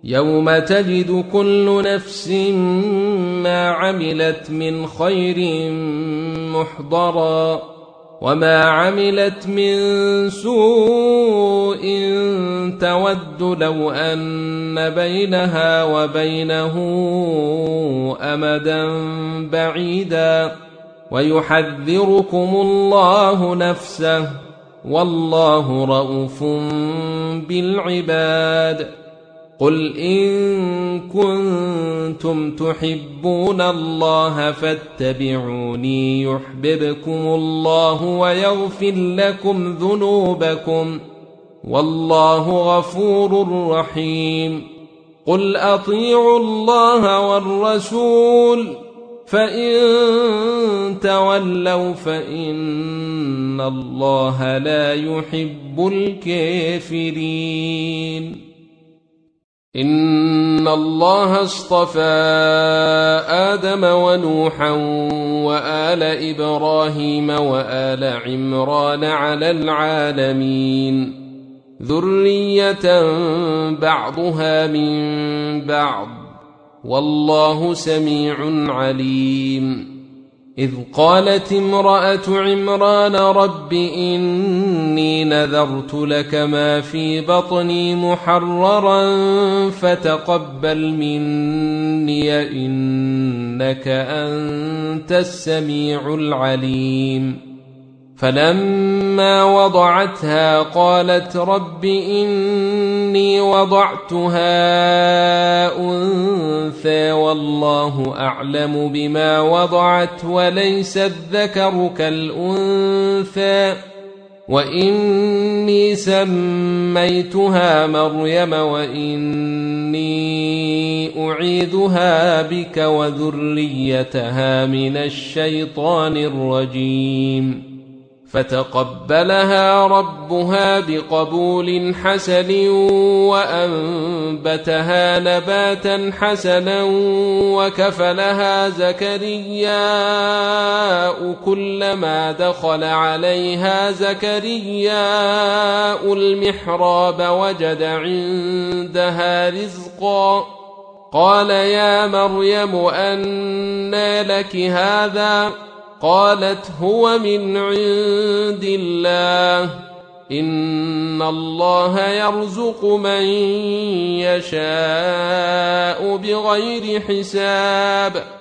يوم تجد كل نفس ما عملت من خير محضرا وما عملت من سوء تود لو أن بينها وبينه أمدا بعيدا ويحذركم الله نفسه والله رءوف بالعباد. قل إن كنتم تحبون الله فاتبعوني يحببكم الله ويغفر لكم ذنوبكم والله غفور رحيم. قل أطيعوا الله والرسول فإن تولوا فإن الله لا يحب الكافرين. إن الله اصطفى آدم ونوحا وآل إبراهيم وآل عمران على العالمين ذرية بعضها من بعض والله سميع عليم. إذ قالت امرأة عمران رب إني نذرت لك ما في بطني محررا فتقبل مني إنك أنت السميع العليم. فلما وضعتها قالت رب إني وضعتها أنثى والله أعلم بما وضعت وليس الذكر كالأنثى وإني سميتها مريم وإني أعيذها بك وذريتها من الشيطان الرجيم. فتقبلها ربها بقبول حسن وأنبتها نباتا حسنا وكفلها زكرياء كلما دخل عليها زكرياء المحراب وجد عندها رزقا قال يا مريم أنى لك هذا قالت هو من عند الله إن الله يرزق من يشاء بغير حساب.